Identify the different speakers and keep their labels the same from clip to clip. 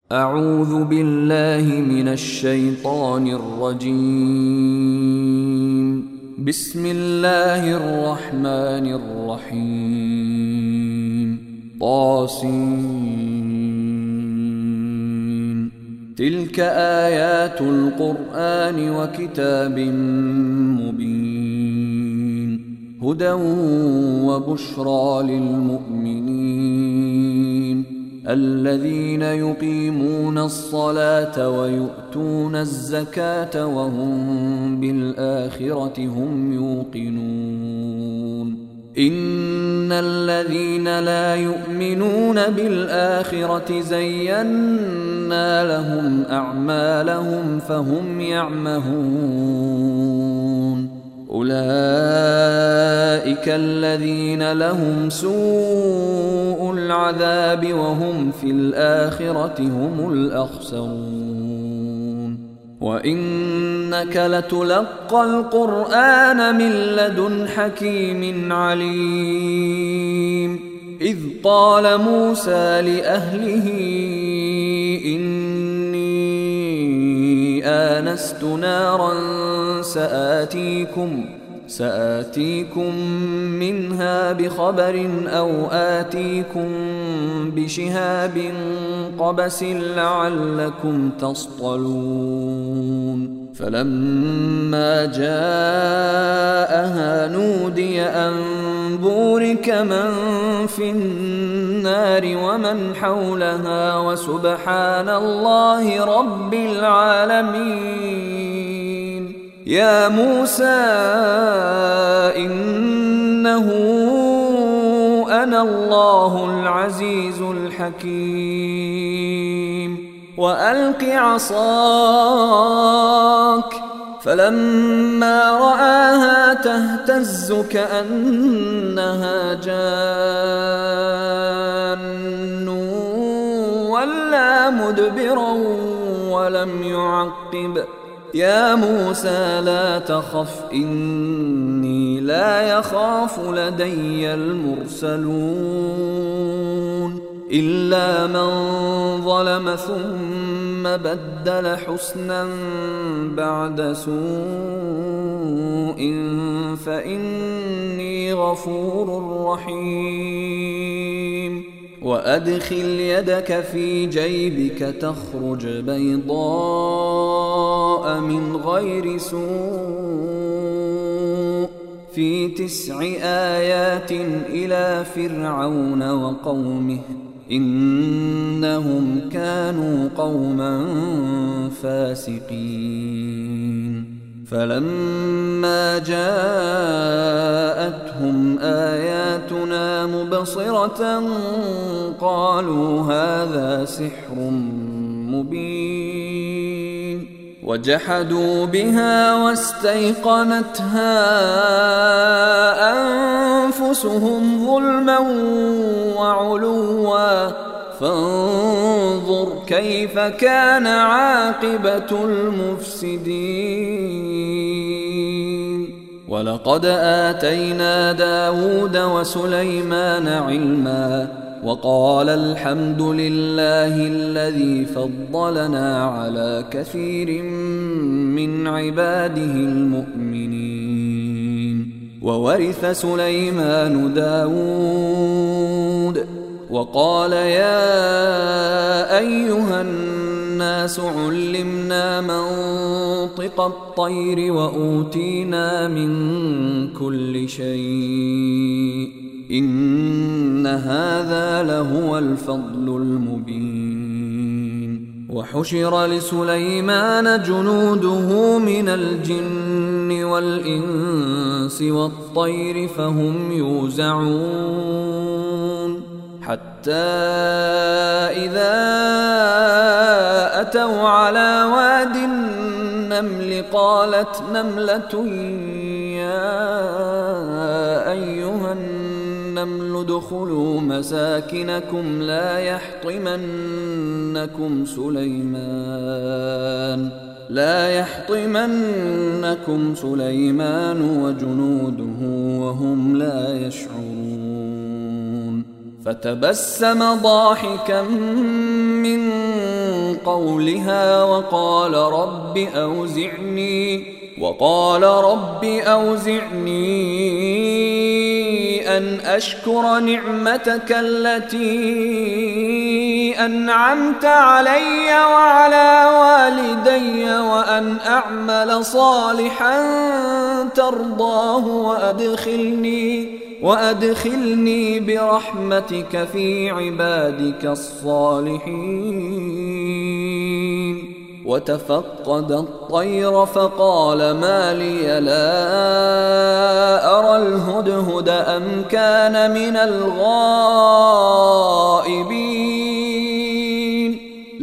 Speaker 1: أعوذ بالله من الشيطان الرجيم. بسم الله الرحمن الرحيم. طاسين. تلك آيات القرآن وكتاب مبين، هدى وبشرى للمؤمنين الذين يقيمون الصلاة ويؤتون الزكاة وهم بالآخرة هم يوقنون. إن الذين لا يؤمنون بالآخرة زينا لهم أعمالهم فهم يعمهون. أولئك الذين لهم سوء العذاب وهم في الآخرة هم الأخسرون. وإنك لتلقى القرآن من لدن حكيم عليم. إذ قال موسى لأهله إني آنست نارا سآتيكم منها بخبر أو آتيكم بشهاب قبس لعلكم تصطلون. فلما جاءها نودي أن بورك من في النار ومن حولها وسبحان الله رب العالمين. يا موسى إنه أنا الله العزيز الحكيم. وألق عصاك. فلما رآها تهتز كأنها جان ولا مدبرا ولم يعقب. يا موسى لا تخف إني لا يخاف لدي المرسلون إلا من ظلم ثم بدل حسنا بعد سوء فإني غفور رحيم. وأدخل يدك في جيبك تخرج بيضاء من غير سوء في 9 آيات إلى فرعون وقومه إنهم كانوا قوما فاسقين. فلما جاءتهم آياتنا مبصرة قالوا هذا سحر مبين. وجحدوا بها واستيقنتها أنفسهم ظلما وعلوا فانظر كيف كان عاقبة المفسدين. ولقد آتينا داود وسليمان علما وقال الحمد لله الذي فضلنا على كثير من عباده المؤمنين. وورث سليمان داود وقال يا أيها الناس علمنا منطق الطير وأوتينا من كل شيء إن هذا لهو الفضل المبين. وحشر لسليمان جنوده من الجن والإنس والطير فهم يوزعون حتى إذا أتوا على واد النمل قالت نملة يا أيها النمل ادخلوا مساكنكم لا يحطمنكم سليمان وجنوده وهم لا يشعرون. فتبسم ضاحكا من قولها وقال رب أوزعني أن أشكر نعمتك التي أنعمت علي وعلى والدي وأن أعمل صالحا ترضاه وأدخلني برحمتك في عبادك الصالحين. وتفقد الطير فقال ما لي لا أرى الهدهد أم كان من الغائبين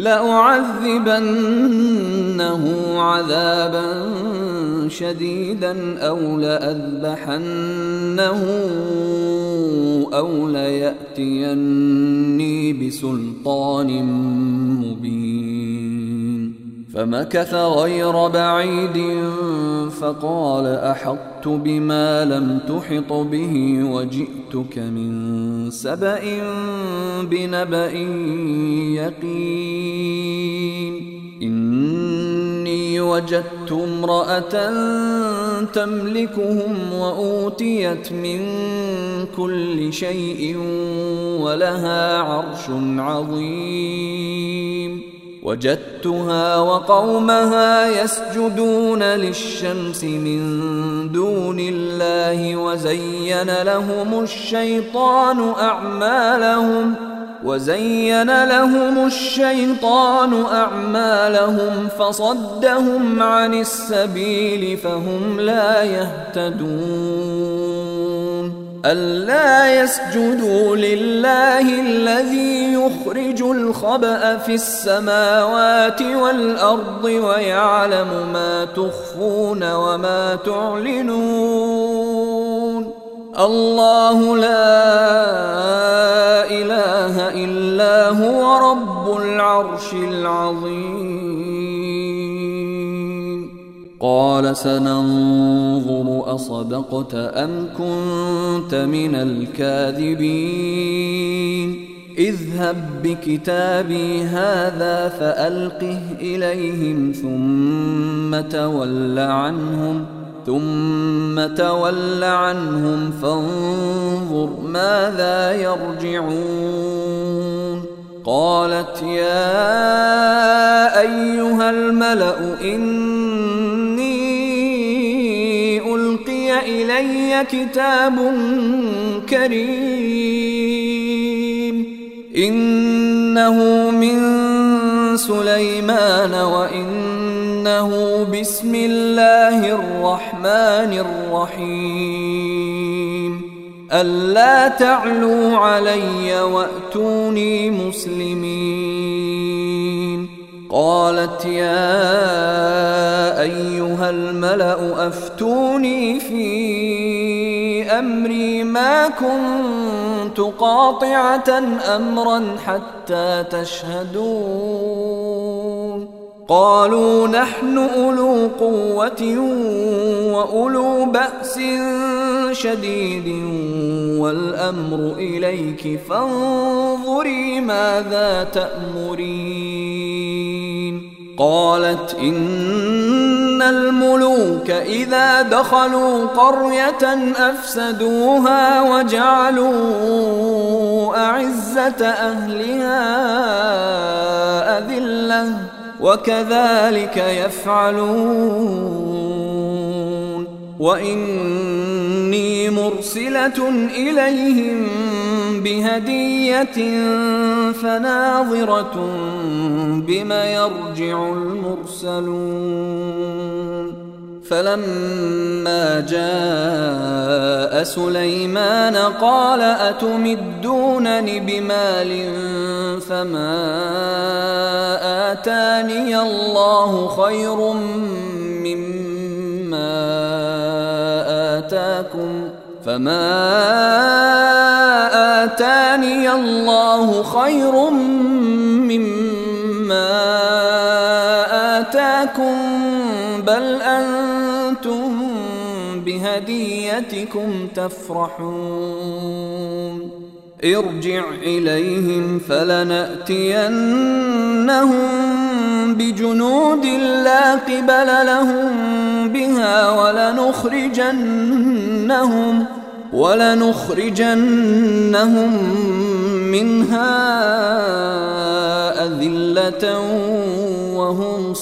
Speaker 1: لأعذبنه عذابا شديدا أو لأذبحنه أو ليأتيني بسلطان مبين. فمكث غير بعيد فقال أحطت بما لم تحط به وجئتك من سبأ بنبأ يقين. إني وجدت امرأة تملكهم وأوتيت من كل شيء ولها عرش عظيم. وجدتها وقومها يسجدون للشمس من دون الله وزين لهم الشيطان أعمالهم فصدهم عن السبيل فهم لا يهتدون. ألا يسجدوا لله الذي يخرج الخبأ في السماوات والأرض ويعلم ما تخفون وما تعلنون. الله لا إله إلا هو رب العرش العظيم. قال سننظر أصدقت أم كنت من الكاذبين. اذهب بكتابي هذا فألقه إليهم ثم تول عنهم فانظر ماذا يرجعون. قالت يا أيها الملأ إني ألقي إلي كتاب كريم إنه من سليمان وإنه بسم الله الرحمن الرحيم. ألا تعلوا علي وأتوني مسلمين. قالت يا أيها الملأ أفتوني في أمري ما كنت قاطعة أمرا حتى تشهدون. قالوا نحن أولو قوة وأولو بأس شديد والأمر إليك فانظري ماذا تأمرين. قالت إن الملوك إذا دخلوا قرية أفسدوها وجعلوا أعزة أهلها أذلة وكذلك يفعلون. وإني مرسلة إليهم بهدية فناظرة بما يرجع المرسلون. فلما جاء سليمان قال أتمدونني بمال فما آتاني الله خير مما آتاكم بل أنتم بهديتكم تفرحون. ارجع إليهم فلنأتينهم بجنود لا قبل لهم بها ولنخرجنهم منها أذلة وهم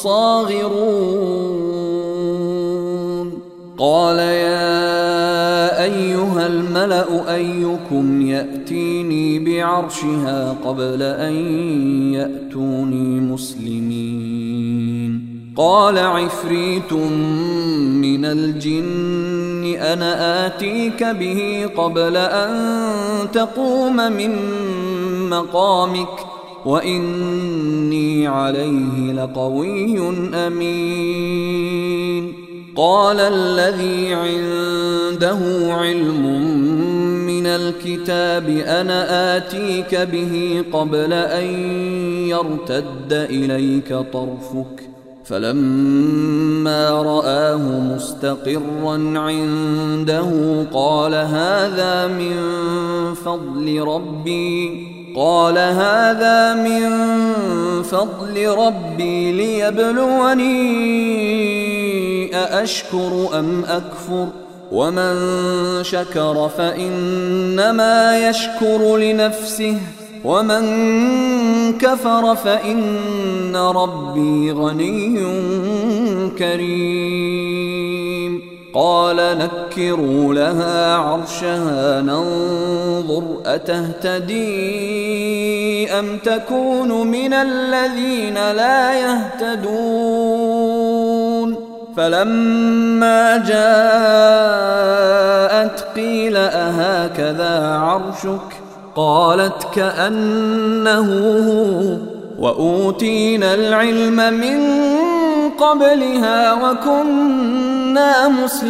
Speaker 1: صاغرون. قال يا أيها الملأ أيكم يأتيني بعرشها قبل أن يأتوني مسلمين؟ قال عفريت من الجن أنا آتيك به قبل أن تقوم من مقامك وإني عليه لقوي أمين. قال الذي عنده علم من الكتاب أنا آتيك به قبل أن يرتد إليك طرفك فلما رآه مستقرا عنده قال هذا من فضل ربي ليبلوني أأشكر أم أكفر ومن شكر فإنما يشكر لنفسه ومن كفر فإن ربي غني كريم. قال نكروا لها عرشها ننظر أتهتدي أم تكون من الذين لا يهتدون. فلما جاءت قيل أهكذا عرشك؟ قالت كأنه هو وأوتينا العلم من قبلها وكنا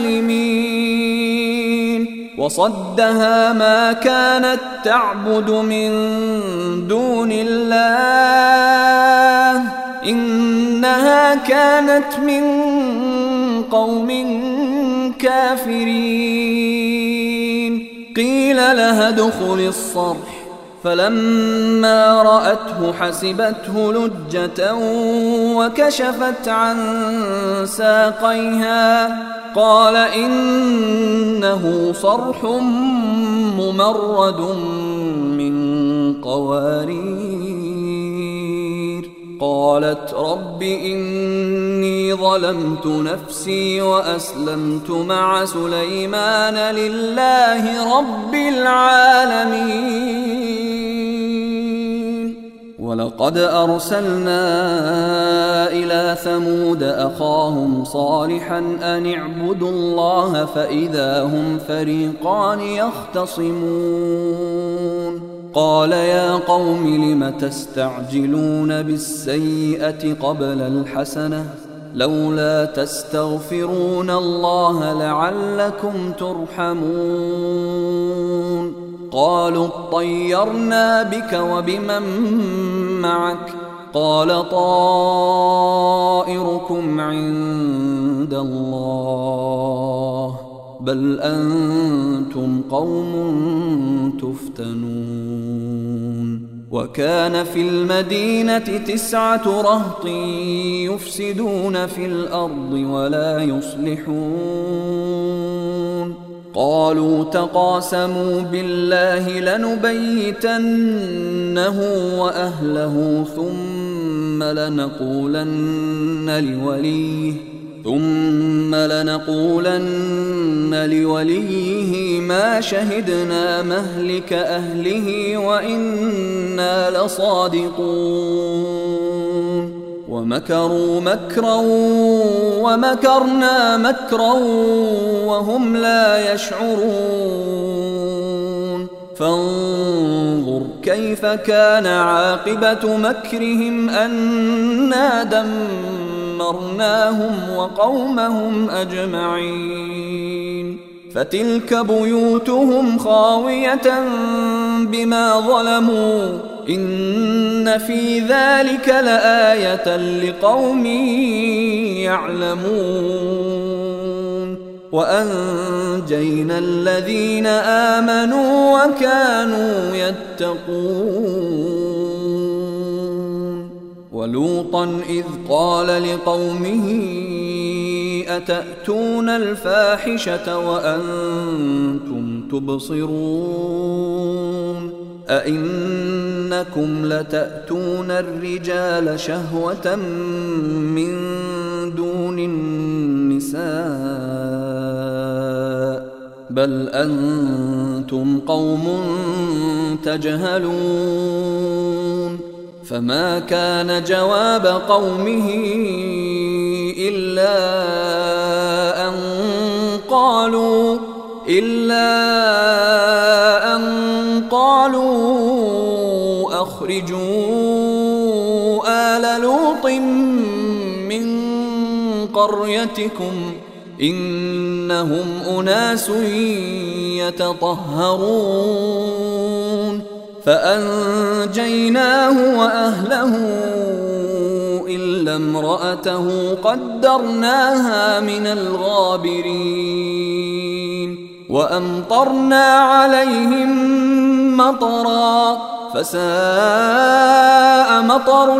Speaker 1: مسلمين. وصدها ما كانت تعبد من دون الله إنها كانت من قوم كافرين. قيل لها ادخل الصرح فلما رأته حسبته لجة وكشفت عن ساقيها قال إنه صرح ممرد من قوارير. قالت رب إني ظلمت نفسي وأسلمت مع سليمان لله رب العالمين. ولقد أرسلنا إلى ثمود أخاهم صالحا أن اعبدوا الله فإذا هم فريقان يختصمون. قال يا قوم لم تستعجلون بالسيئة قبل الحسنة لولا تستغفرون الله لعلكم ترحمون. قالوا اطيرنا بك وبمن معك قال طائركم عند الله بل أنتم قوم تفتنون. وكان في المدينة 9 رهط يفسدون في الأرض ولا يصلحون. قالوا تقاسموا بالله لنبيتنه وأهله ثم لنقولن لوليه ما شهدنا مهلك أهله وإنا لصادقون. ومكروا مكرا ومكرنا مكرا وهم لا يشعرون. فانظر كيف كان عاقبة مكرهم أنا دمرناهم وقومهم أجمعين. فتلك بيوتهم خاوية بما ظلموا إن في ذلك لآية لقوم يعلمون. وأنجينا الذين آمنوا وكانوا يتقون. ولوطا إذ قال لقومه أتأتون الفاحشة وأنتم تبصرون أئنكم لتأتون الرجال شهوة من دون النساء بل أنتم قوم تجهلون فما كان جواب قومه إلا أن قالوا أخرجوا آل لوط من قريتكم إنهم أناس يتطهرون فأنجيناه وأهله إلا امرأته قدرناها من الغابرين وأمطرنا عليهم مطرا فساء مطر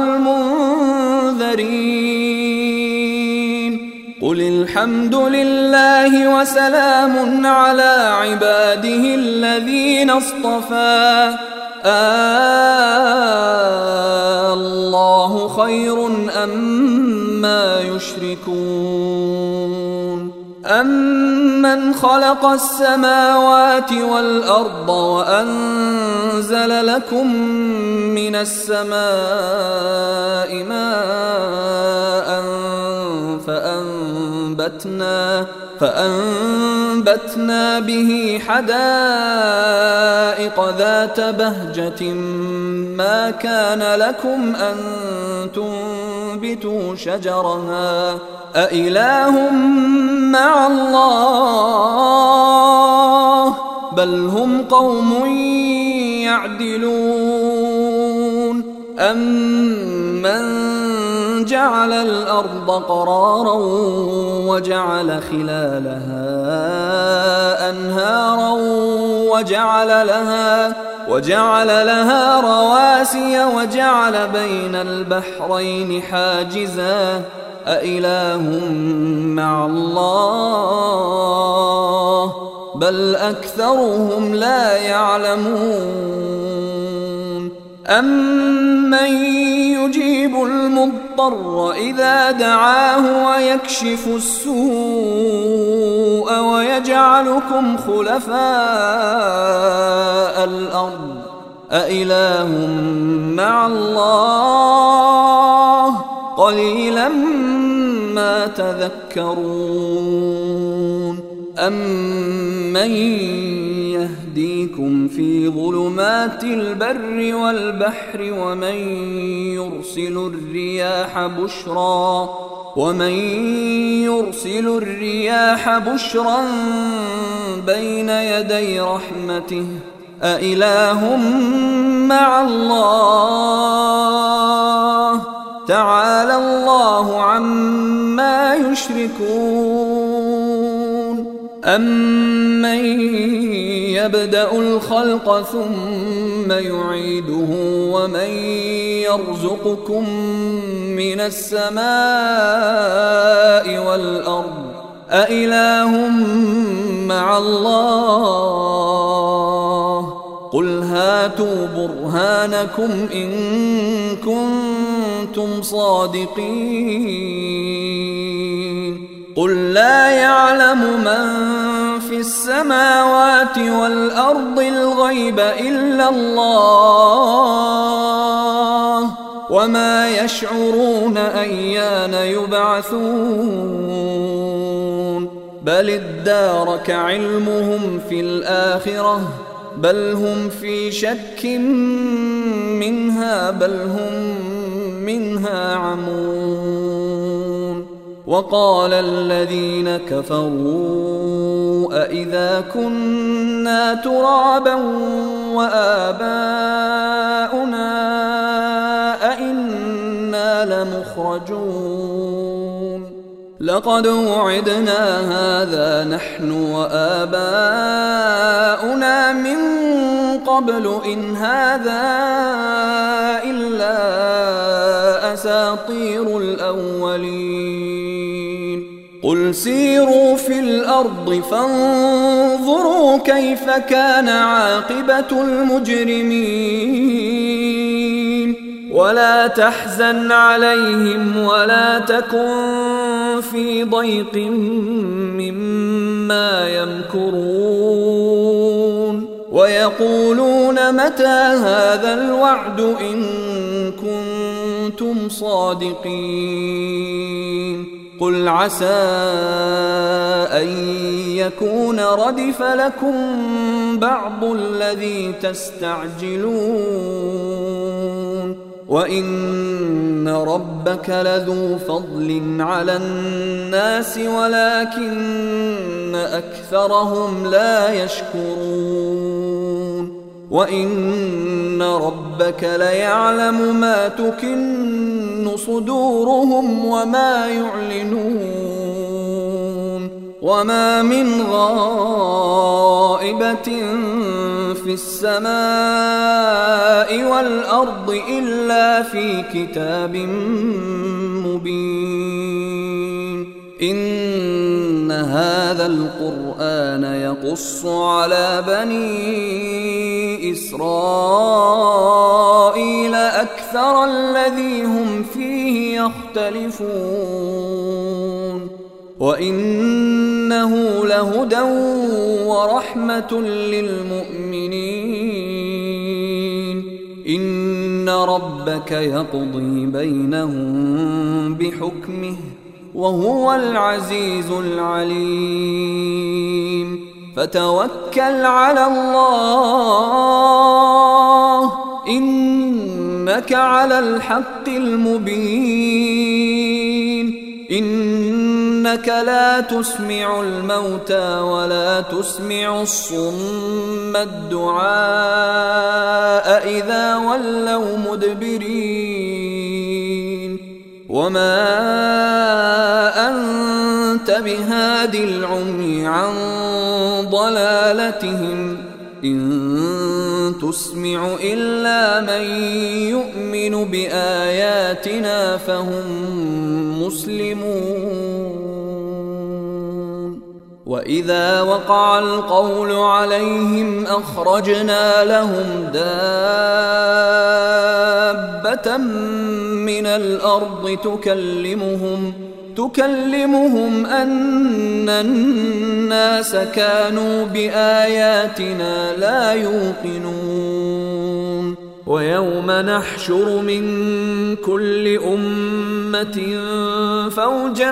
Speaker 1: المنذرين قل الحمد لله وسلام على عباده الذين اصطفى الله خير أما يشركون أمن خلق السماوات والأرض وأنزل لكم من السماء ماء فأنبتنا به حدائق ذات بهجة ما كان لكم أن تنبتوا شجرها أإله مع الله بل هم قوم يعدلون أمن جعل الأرض قرارا وجعل خلالها أنهارا وجعل لها رواسي وجعل بين البحرين حاجزا أإله مع الله بل أكثرهم لا يعلمون أمن يجيب المضطر إذا دعاه ويكشف السوء ويجعلكم خلفاء الأرض أإله مع الله قليلا ما تذكرون أمن يهديكم في ظلمات البر والبحر ومن يرسل الرياح بشرا بين يدي رحمته أإله مع الله تعالى الله عما يشركون أمن يبدأ الخلق ثم يعيده ومن يرزقكم من السماء والأرض أإله مع الله قل هاتوا برهانكم إن كنتم صادقين قل لا يعلم من في السماوات والأرض الغيب إلا الله وما يشعرون أيان يبعثون بل ادارك علمهم في الآخرة بل هم في شك منها بل هم منها عمون وقال الذين كفروا أإذا كنا ترابا وآباؤنا أإنا لمخرجون لقد وعدنا هذا نحن وآباؤنا من قبل إن هذا إلا أساطير الأولين قل سيروا في الأرض فانظروا كيف كان عاقبة المجرمين ولا تحزن عليهم ولا تكن في ضيق مما يمكرون ويقولون متى هذا الوعد إن كنتم صادقين قل عسى أن يكون ردف لكم بعض الذي تستعجلون وإن ربك لذو فضل على الناس ولكن أكثرهم لا يشكرون وإن ربك ليعلم ما تكن صدورهم وما يعلنون وما من غائبة في السماء والأرض إلا في كتاب مبين إن هذا القرآن يقص على بني إسرائيل أكثر الذي هم فيه يختلفون وإنه لهدى ورحمة للمؤمنين إن ربك يقضي بينهم بحكمه وهو العزيز العليم فتوكل على الله إنك على الحق المبين إنك لا تسمع الموتى ولا تسمع الصم الدعاء إذا ولوا مدبرين وما أنت بهاد العمي عن ضلالتهم إن تسمع إلا من يؤمن بآياتنا فهم مسلمون وإذا وقع القول عليهم أخرجنا لهم دابة من الأرض تكلمهم أن الناس كانوا بآياتنا لا يوقنون ويوم نحشر من كل أمة فوجا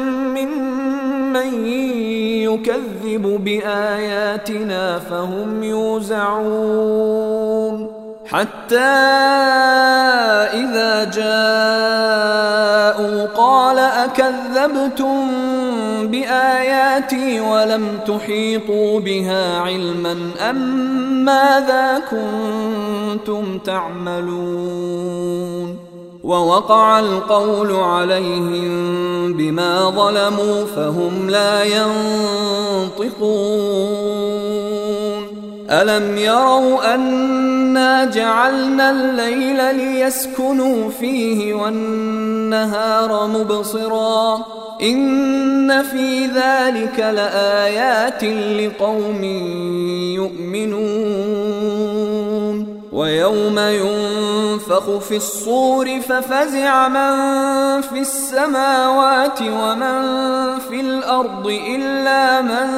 Speaker 1: ممن يكذب بآياتنا فهم يوزعون حتى إذا جاءوا قال أكذبتم بآياتي ولم تحيطوا بها علما أم ماذا كنتم تعملون ووقع القول عليهم بما ظلموا فهم لا ينطقون ألم يروا أنا جعلنا الليل ليسكنوا فيه والنهار مبصرا إن في ذلك لآيات لقوم يؤمنون ويوم ينفخ في الصور ففزع من في السماوات ومن في الأرض إلا من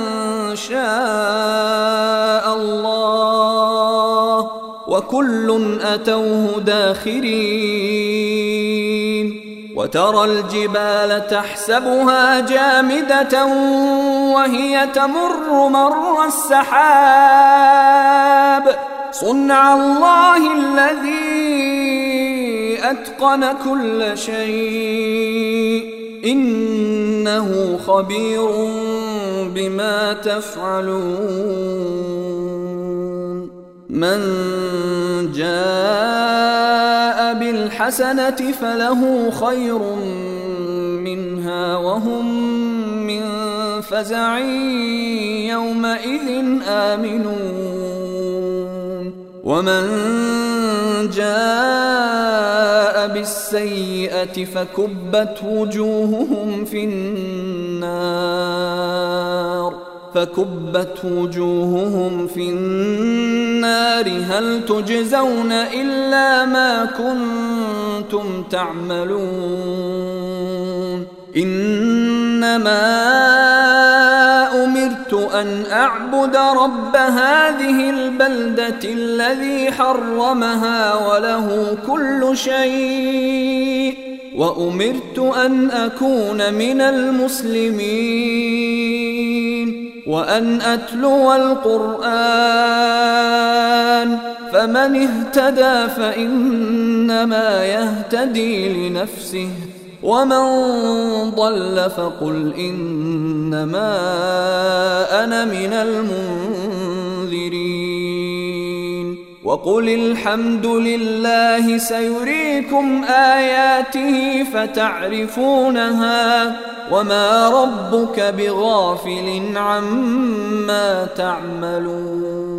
Speaker 1: شاء الله وكل أتوه داخرين وترى الجبال تحسبها جامدة وهي تمر مر السحاب صنع الله الذي أتقن كل شيء إنه خبير بما تفعلون من جاء بالحسنة فله خير منها وهم من فزع يومئذ آمنون ومن جاء بالسيئة فكبت وجوههم في النار هل تجزون إلا ما كنتم تعملون إنما أمرت أن أعبد رب هذه البلدة الذي حرمها وله كل شيء وأمرت أن أكون من المسلمين وأن أتلو القرآن فمن اهتدى فإنما يهتدي لنفسه ومن ضل فقل إنما أنا من المنذرين وقل الحمد لله سيريكم آياته فتعرفونها وما ربك بغافل عما تعملون